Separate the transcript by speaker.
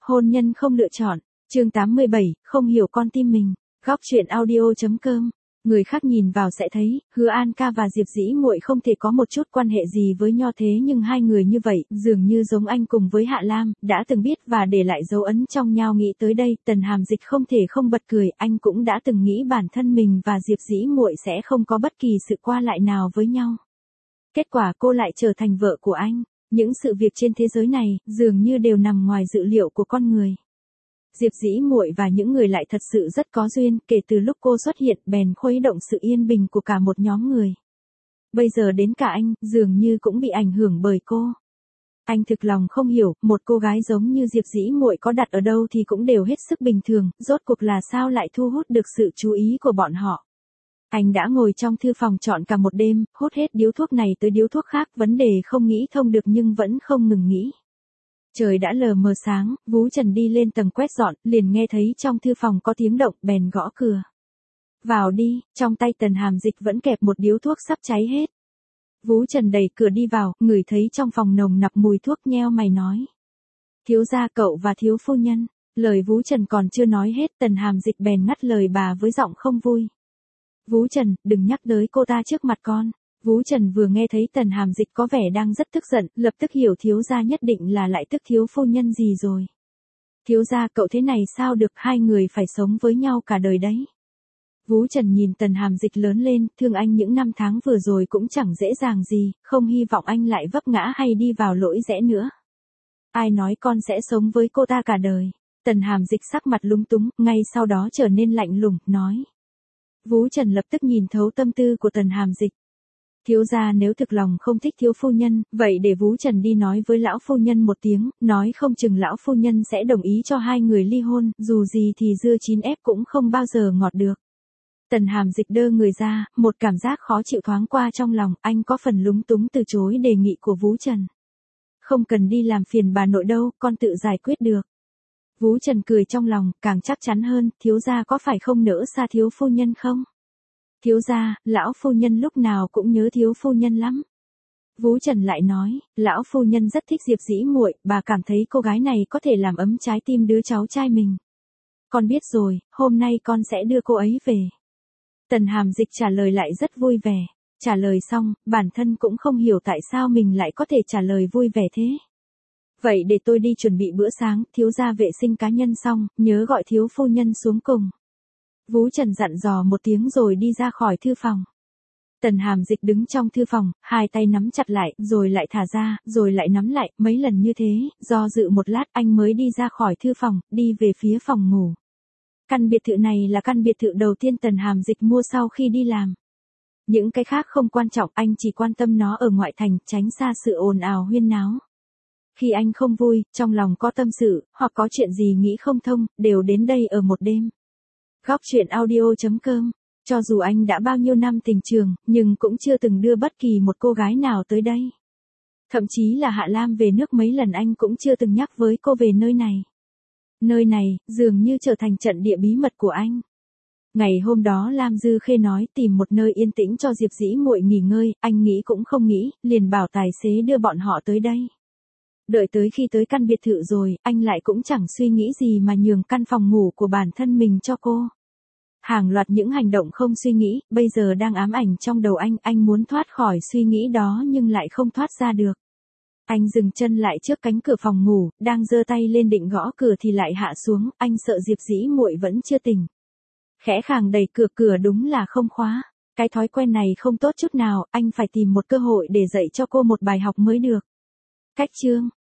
Speaker 1: Hôn nhân không lựa chọn. Chương 87, không hiểu con tim mình. Góc truyện audio.com. Người khác nhìn vào sẽ thấy, Hứa An ca và Diệp Dĩ Muội không thể có một chút quan hệ gì với Nho, thế nhưng hai người như vậy, dường như giống anh cùng với Hạ Lam, đã từng biết và để lại dấu ấn trong nhau. Nghĩ tới đây, Tần Hàm Dịch không thể không bật cười, anh cũng đã từng nghĩ bản thân mình và Diệp Dĩ Muội sẽ không có bất kỳ sự qua lại nào với nhau. Kết quả cô lại trở thành vợ của anh. Những sự việc trên thế giới này, dường như đều nằm ngoài dự liệu của con người. Diệp Dĩ Muội và những người lại thật sự rất có duyên, kể từ lúc cô xuất hiện bèn khuấy động sự yên bình của cả một nhóm người. Bây giờ đến cả anh, dường như cũng bị ảnh hưởng bởi cô. Anh thực lòng không hiểu, một cô gái giống như Diệp Dĩ Muội có đặt ở đâu thì cũng đều hết sức bình thường, rốt cuộc là sao lại thu hút được sự chú ý của bọn họ. Anh đã ngồi trong thư phòng trọn cả một đêm, hút hết điếu thuốc này tới điếu thuốc khác, vấn đề không nghĩ thông được nhưng vẫn không ngừng nghĩ. Trời đã lờ mờ sáng, Vú Trần đi lên tầng quét dọn, liền nghe thấy trong thư phòng có tiếng động, bèn gõ cửa. Vào đi, trong tay Tần Hàm Dịch vẫn kẹp một điếu thuốc sắp cháy hết. Vú Trần đẩy cửa đi vào, ngửi thấy trong phòng nồng nặc mùi thuốc, nheo mày nói. Thiếu gia cậu và thiếu phu nhân. Lời Vú Trần còn chưa nói hết, Tần Hàm Dịch bèn ngắt lời bà với giọng không vui. Vú Trần, đừng nhắc tới cô ta trước mặt con. Vú Trần vừa nghe thấy Tần Hàm Dịch có vẻ đang rất tức giận, lập tức hiểu thiếu gia nhất định là lại tức thiếu phu nhân gì rồi. Thiếu gia cậu thế này sao được, hai người phải sống với nhau cả đời đấy. Vú Trần nhìn Tần Hàm Dịch lớn lên, thương anh những năm tháng vừa rồi cũng chẳng dễ dàng gì, không hy vọng anh lại vấp ngã hay đi vào lỗi rẽ nữa. Ai nói con sẽ sống với cô ta cả đời. Tần Hàm Dịch sắc mặt lúng túng, ngay sau đó trở nên lạnh lùng, nói. Vú Trần lập tức nhìn thấu tâm tư của Tần Hàm Dịch. Thiếu gia nếu thực lòng không thích thiếu phu nhân, vậy để Vú Trần đi nói với lão phu nhân một tiếng, nói không chừng lão phu nhân sẽ đồng ý cho hai người ly hôn, dù gì thì dưa chín ép cũng không bao giờ ngọt được. Tần Hàm Dịch đơ người ra, một cảm giác khó chịu thoáng qua trong lòng, anh có phần lúng túng từ chối đề nghị của Vú Trần. Không cần đi làm phiền bà nội đâu, con tự giải quyết được. Vú Trần cười trong lòng, càng chắc chắn hơn, thiếu gia có phải không nỡ xa thiếu phu nhân không? Thiếu gia, lão phu nhân lúc nào cũng nhớ thiếu phu nhân lắm. Vú Trần lại nói, lão phu nhân rất thích Diệp Dĩ Muội, bà cảm thấy cô gái này có thể làm ấm trái tim đứa cháu trai mình. Con biết rồi, hôm nay con sẽ đưa cô ấy về. Tần Hàm Dịch trả lời lại rất vui vẻ. Trả lời xong, bản thân cũng không hiểu tại sao mình lại có thể trả lời vui vẻ thế. Vậy để tôi đi chuẩn bị bữa sáng, thiếu gia vệ sinh cá nhân xong, nhớ gọi thiếu phu nhân xuống cùng. Vú Trần dặn dò một tiếng rồi đi ra khỏi thư phòng. Tần Hàm Dịch đứng trong thư phòng, hai tay nắm chặt lại, rồi lại thả ra, rồi lại nắm lại, mấy lần như thế, do dự một lát anh mới đi ra khỏi thư phòng, đi về phía phòng ngủ. Căn biệt thự này là căn biệt thự đầu tiên Tần Hàm Dịch mua sau khi đi làm. Những cái khác không quan trọng, anh chỉ quan tâm nó ở ngoại thành, tránh xa sự ồn ào huyên náo. Khi anh không vui, trong lòng có tâm sự, hoặc có chuyện gì nghĩ không thông, đều đến đây ở một đêm. Góc truyện audio.com. Cho dù anh đã bao nhiêu năm tình trường, nhưng cũng chưa từng đưa bất kỳ một cô gái nào tới đây. Thậm chí là Hạ Lam về nước mấy lần anh cũng chưa từng nhắc với cô về nơi này. Nơi này, dường như trở thành trận địa bí mật của anh. Ngày hôm đó Lam Dư Khê nói tìm một nơi yên tĩnh cho Diệp Dĩ Muội nghỉ ngơi, anh nghĩ cũng không nghĩ, liền bảo tài xế đưa bọn họ tới đây. Đợi tới khi tới căn biệt thự rồi, anh lại cũng chẳng suy nghĩ gì mà nhường căn phòng ngủ của bản thân mình cho cô. Hàng loạt những hành động không suy nghĩ, bây giờ đang ám ảnh trong đầu anh muốn thoát khỏi suy nghĩ đó nhưng lại không thoát ra được. Anh dừng chân lại trước cánh cửa phòng ngủ, đang giơ tay lên định gõ cửa thì lại hạ xuống, anh sợ Diệp Dĩ Muội vẫn chưa tỉnh. Khẽ khàng đẩy cửa, cửa đúng là không khóa. Cái thói quen này không tốt chút nào, anh phải tìm một cơ hội để dạy cho cô một bài học mới được. Cách chương